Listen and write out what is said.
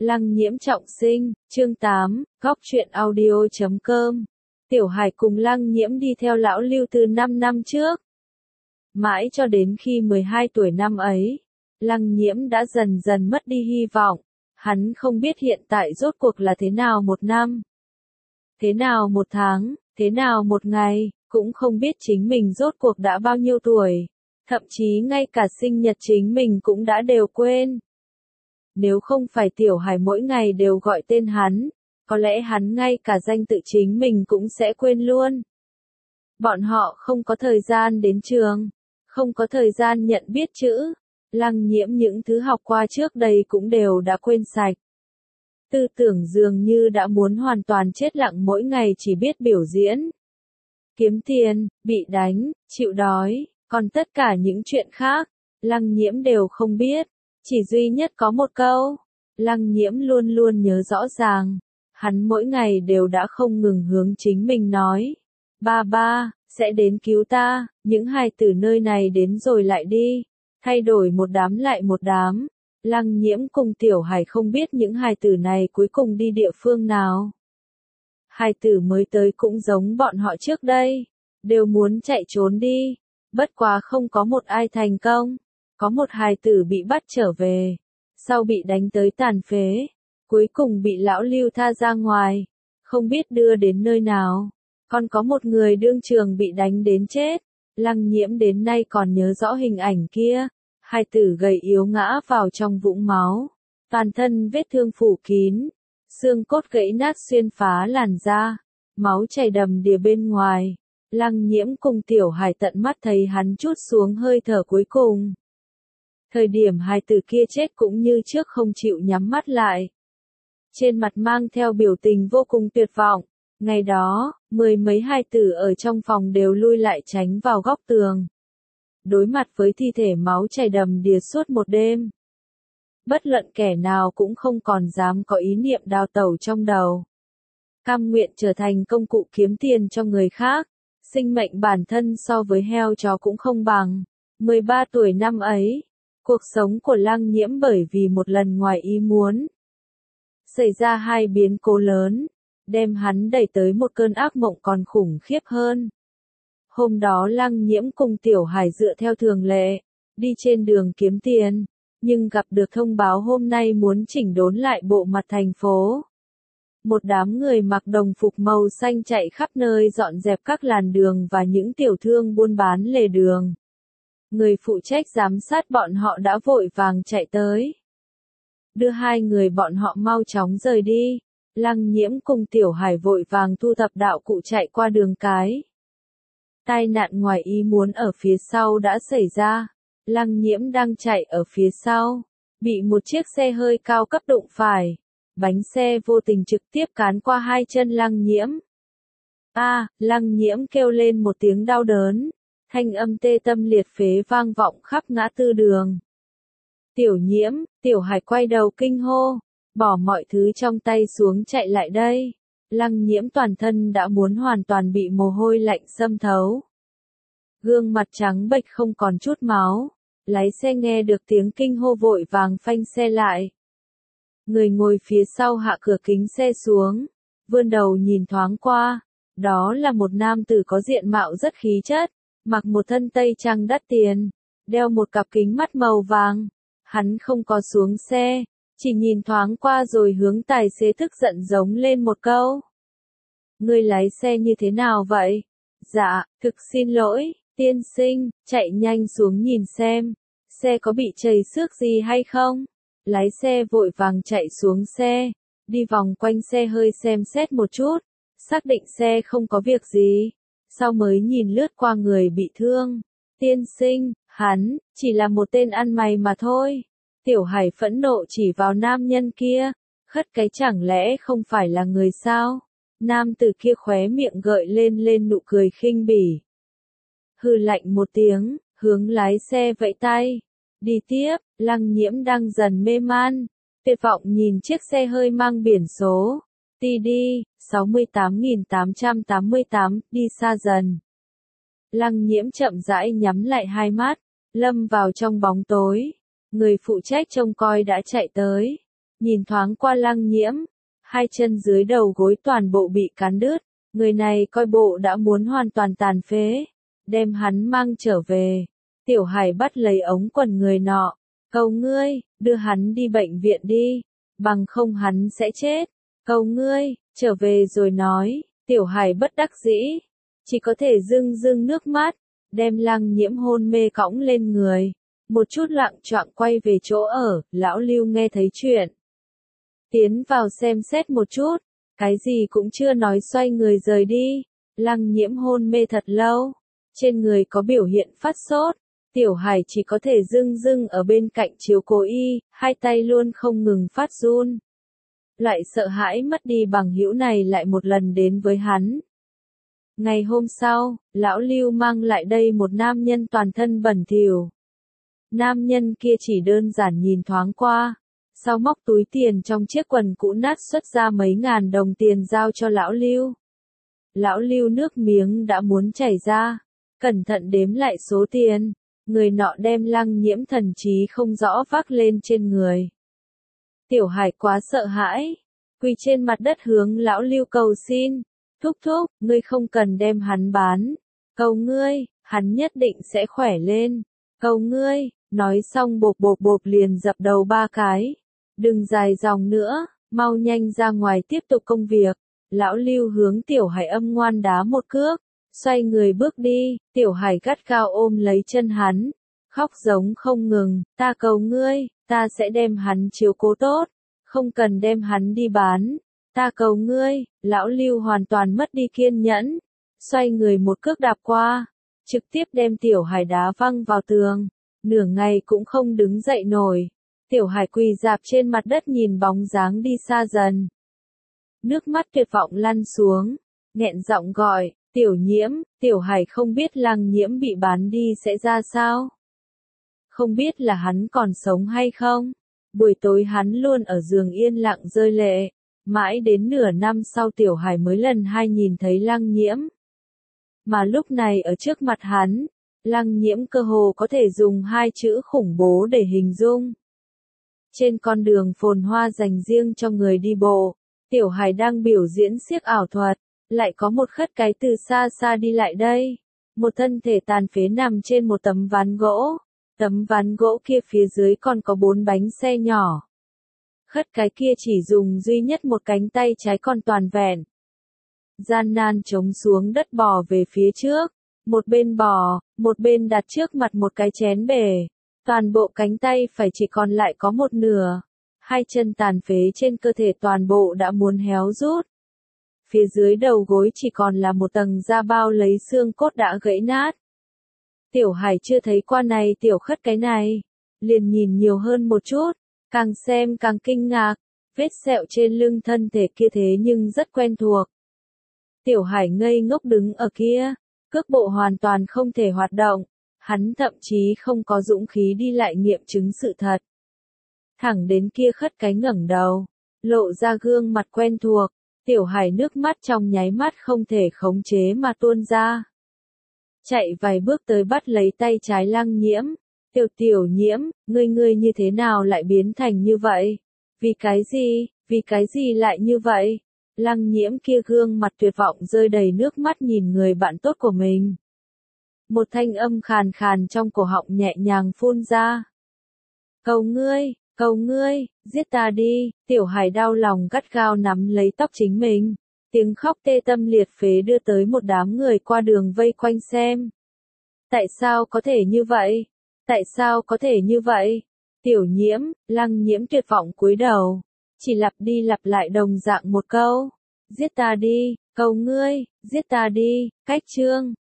Lăng Nhiễm trọng sinh, chương 8, góc truyện audio.com. Tiểu Hải cùng Lăng Nhiễm đi theo lão Lưu từ 5 năm trước. Mãi cho đến khi 12 tuổi năm ấy, Lăng Nhiễm đã dần dần mất đi hy vọng. Hắn không biết hiện tại rốt cuộc là thế nào một năm, thế nào một tháng, thế nào một ngày, cũng không biết chính mình rốt cuộc đã bao nhiêu tuổi. Thậm chí ngay cả sinh nhật chính mình cũng đã đều quên. Nếu không phải Tiểu Hải mỗi ngày đều gọi tên hắn, có lẽ hắn ngay cả danh tự chính mình cũng sẽ quên luôn. Bọn họ không có thời gian đến trường, không có thời gian nhận biết chữ. Lăng Nhiễm những thứ học qua trước đây cũng đều đã quên sạch. Tư tưởng dường như đã muốn hoàn toàn chết lặng, mỗi ngày chỉ biết biểu diễn, kiếm tiền, bị đánh, chịu đói, còn tất cả những chuyện khác, Lăng Nhiễm đều không biết. Chỉ duy nhất có một câu, Lăng Nhiễm luôn luôn nhớ rõ ràng. Hắn mỗi ngày đều đã không ngừng hướng chính mình nói, ba ba, sẽ đến cứu ta, những hài tử nơi này đến rồi lại đi, thay đổi một đám lại một đám. Lăng Nhiễm cùng Tiểu Hải không biết những hài tử này cuối cùng đi địa phương nào. Hài tử mới tới cũng giống bọn họ trước đây, đều muốn chạy trốn đi, bất quá không có một ai thành công. Có một hài tử bị bắt trở về, sau bị đánh tới tàn phế, cuối cùng bị lão Lưu tha ra ngoài, không biết đưa đến nơi nào. Còn có một người đương trường bị đánh đến chết, Lăng Nhiễm đến nay còn nhớ rõ hình ảnh kia. Hài tử gầy yếu ngã vào trong vũng máu, toàn thân vết thương phủ kín, xương cốt gãy nát xuyên phá làn da, máu chảy đầm đìa bên ngoài. Lăng Nhiễm cùng Tiểu Hải tận mắt thấy hắn trút xuống hơi thở cuối cùng. Thời điểm hài tử kia chết cũng như trước không chịu nhắm mắt lại. Trên mặt mang theo biểu tình vô cùng tuyệt vọng. Ngày đó, mười mấy hài tử ở trong phòng đều lui lại tránh vào góc tường. Đối mặt với thi thể máu chảy đầm đìa suốt một đêm. Bất luận kẻ nào cũng không còn dám có ý niệm đào tẩu trong đầu. Cam nguyện trở thành công cụ kiếm tiền cho người khác. Sinh mệnh bản thân so với heo chó cũng không bằng. 13 tuổi năm ấy. Cuộc sống của Lăng Nhiễm bởi vì một lần ngoài ý muốn xảy ra hai biến cố lớn, đem hắn đẩy tới một cơn ác mộng còn khủng khiếp hơn. Hôm đó Lăng Nhiễm cùng Tiểu Hải dựa theo thường lệ, đi trên đường kiếm tiền, nhưng gặp được thông báo hôm nay muốn chỉnh đốn lại bộ mặt thành phố. Một đám người mặc đồng phục màu xanh chạy khắp nơi dọn dẹp các làn đường và những tiểu thương buôn bán lề đường. Người phụ trách giám sát bọn họ đã vội vàng chạy tới, đưa hai người bọn họ mau chóng rời đi. Lăng Nhiễm cùng Tiểu Hải vội vàng thu thập đạo cụ chạy qua đường cái. Tai nạn ngoài ý muốn ở phía sau đã xảy ra. Lăng Nhiễm đang chạy ở phía sau, bị một chiếc xe hơi cao cấp đụng phải. Bánh xe vô tình trực tiếp cán qua hai chân Lăng Nhiễm. Lăng Nhiễm kêu lên một tiếng đau đớn. Thanh âm tê tâm liệt phế vang vọng khắp ngã tư đường. Tiểu Nhiễm, Tiểu Hải quay đầu kinh hô, bỏ mọi thứ trong tay xuống chạy lại đây. Lăng Nhiễm toàn thân đã muốn hoàn toàn bị mồ hôi lạnh xâm thấu. Gương mặt trắng bệch không còn chút máu, lái xe nghe được tiếng kinh hô vội vàng phanh xe lại. Người ngồi phía sau hạ cửa kính xe xuống, vươn đầu nhìn thoáng qua, đó là một nam tử có diện mạo rất khí chất. Mặc một thân tây trang đắt tiền, đeo một cặp kính mắt màu vàng. Hắn không có xuống xe, chỉ nhìn thoáng qua rồi hướng tài xế tức giận giống lên một câu. Ngươi lái xe như thế nào vậy? Dạ, thực xin lỗi, tiên sinh, chạy nhanh xuống nhìn xem, xe có bị trầy xước gì hay không? Lái xe vội vàng chạy xuống xe, đi vòng quanh xe hơi xem xét một chút, xác định xe không có việc gì. Sau mới nhìn lướt qua người bị thương. Tiên sinh, hắn, chỉ là một tên ăn mày mà thôi. Tiểu Hải phẫn nộ chỉ vào nam nhân kia. Khất cái chẳng lẽ không phải là người sao? Nam tử kia khóe miệng gợi lên nụ cười khinh bỉ. Hừ lạnh một tiếng, hướng lái xe vẫy tay. Đi tiếp, Lăng Nhiễm đang dần mê man. Tuyệt vọng nhìn chiếc xe hơi mang biển số TD 68.888 đi xa dần. Lăng Nhiễm chậm rãi nhắm lại hai mắt, lâm vào trong bóng tối. Người phụ trách trông coi đã chạy tới, nhìn thoáng qua Lăng Nhiễm, hai chân dưới đầu gối toàn bộ bị cắn đứt, người này coi bộ đã muốn hoàn toàn tàn phế, đem hắn mang trở về. Tiểu Hải bắt lấy ống quần người nọ, cầu ngươi, đưa hắn đi bệnh viện đi, bằng không hắn sẽ chết, cầu ngươi, trở về rồi nói. Tiểu Hải bất đắc dĩ, chỉ có thể rưng rưng nước mắt, đem Lăng Nhiễm hôn mê cõng lên người, một chút loạng choạng quay về chỗ ở. Lão Lưu nghe thấy chuyện, tiến vào xem xét một chút, cái gì cũng chưa nói xoay người rời đi. Lăng Nhiễm hôn mê thật lâu, trên người có biểu hiện phát sốt, Tiểu Hải chỉ có thể dưng dưng ở bên cạnh chiếu cố y, hai tay luôn không ngừng phát run. Loại sợ hãi mất đi bằng hữu này lại một lần đến với hắn. Ngày hôm sau, lão Lưu mang lại đây một nam nhân toàn thân bẩn thỉu. Nam nhân kia chỉ đơn giản nhìn thoáng qua, sau móc túi tiền trong chiếc quần cũ nát xuất ra mấy ngàn đồng tiền giao cho lão Lưu. Lão Lưu nước miếng đã muốn chảy ra, cẩn thận đếm lại số tiền, người nọ đem Lăng Nhiễm thần trí không rõ vác lên trên người. Tiểu Hải quá sợ hãi, quỳ trên mặt đất hướng lão Lưu cầu xin, thúc thúc, ngươi không cần đem hắn bán, cầu ngươi, hắn nhất định sẽ khỏe lên, cầu ngươi, nói xong bộp bộp bộp liền dập đầu 3 cái, đừng dài dòng nữa, mau nhanh ra ngoài tiếp tục công việc. Lão Lưu hướng Tiểu Hải âm ngoan đá một cước, xoay người bước đi. Tiểu Hải gắt gao ôm lấy chân hắn, khóc giống không ngừng, ta cầu ngươi, ta sẽ đem hắn chiếu cố tốt, không cần đem hắn đi bán, ta cầu ngươi. Lão Lưu hoàn toàn mất đi kiên nhẫn, xoay người một cước đạp qua, trực tiếp đem Tiểu Hải đá văng vào tường, nửa ngày cũng không đứng dậy nổi. Tiểu Hải quỳ rạp trên mặt đất nhìn bóng dáng đi xa dần. Nước mắt tuyệt vọng lăn xuống, nghẹn giọng gọi, Tiểu Nhiễm. Tiểu Hải không biết Lăng Nhiễm bị bán đi sẽ ra sao. Không biết là hắn còn sống hay không. Buổi tối hắn luôn ở giường yên lặng rơi lệ, mãi đến nửa năm sau Tiểu Hải mới lần hai nhìn thấy Lăng Nhiễm. Mà lúc này ở trước mặt hắn, Lăng Nhiễm cơ hồ có thể dùng 2 chữ khủng bố để hình dung. Trên con đường phồn hoa dành riêng cho người đi bộ, Tiểu Hải đang biểu diễn xiếc ảo thuật, lại có một khất cái từ xa xa đi lại đây. Một thân thể tàn phế nằm trên một tấm ván gỗ, tấm ván gỗ kia phía dưới còn có 4 bánh xe nhỏ. Khất cái kia chỉ dùng duy nhất một cánh tay trái còn toàn vẹn. Gian nan chống xuống đất bò về phía trước, một bên bò, một bên đặt trước mặt một cái chén bể. Toàn bộ cánh tay phải chỉ còn lại có một nửa. Hai chân tàn phế trên cơ thể toàn bộ đã muốn héo rút. Phía dưới đầu gối chỉ còn là một tầng da bao lấy xương cốt đã gãy nát. Tiểu Hải chưa thấy qua này tiểu khất cái này, liền nhìn nhiều hơn một chút, càng xem càng kinh ngạc, vết sẹo trên lưng thân thể kia thế nhưng rất quen thuộc. Tiểu Hải ngây ngốc đứng ở kia, cước bộ hoàn toàn không thể hoạt động, hắn thậm chí không có dũng khí đi lại nghiệm chứng sự thật. Thẳng đến kia khất cái ngẩng đầu, lộ ra gương mặt quen thuộc, Tiểu Hải nước mắt trong nháy mắt không thể khống chế mà tuôn ra. Chạy vài bước tới bắt lấy tay trái Lăng Nhiễm, Tiểu Nhiễm, ngươi như thế nào lại biến thành như vậy? Vì cái gì lại như vậy? Lăng Nhiễm kia gương mặt tuyệt vọng rơi đầy nước mắt nhìn người bạn tốt của mình. Một thanh âm khàn khàn trong cổ họng nhẹ nhàng phun ra. Cầu ngươi, giết ta đi. Tiểu Hải đau lòng gắt gao nắm lấy tóc chính mình. Tiếng khóc tê tâm liệt phế đưa tới một đám người qua đường vây quanh xem. Tại sao có thể như vậy? Tại sao có thể như vậy? Tiểu Nhiễm, Lăng Nhiễm tuyệt vọng cúi đầu. Chỉ lặp đi lặp lại đồng dạng một câu. Giết ta đi, cầu ngươi, giết ta đi. Cách chương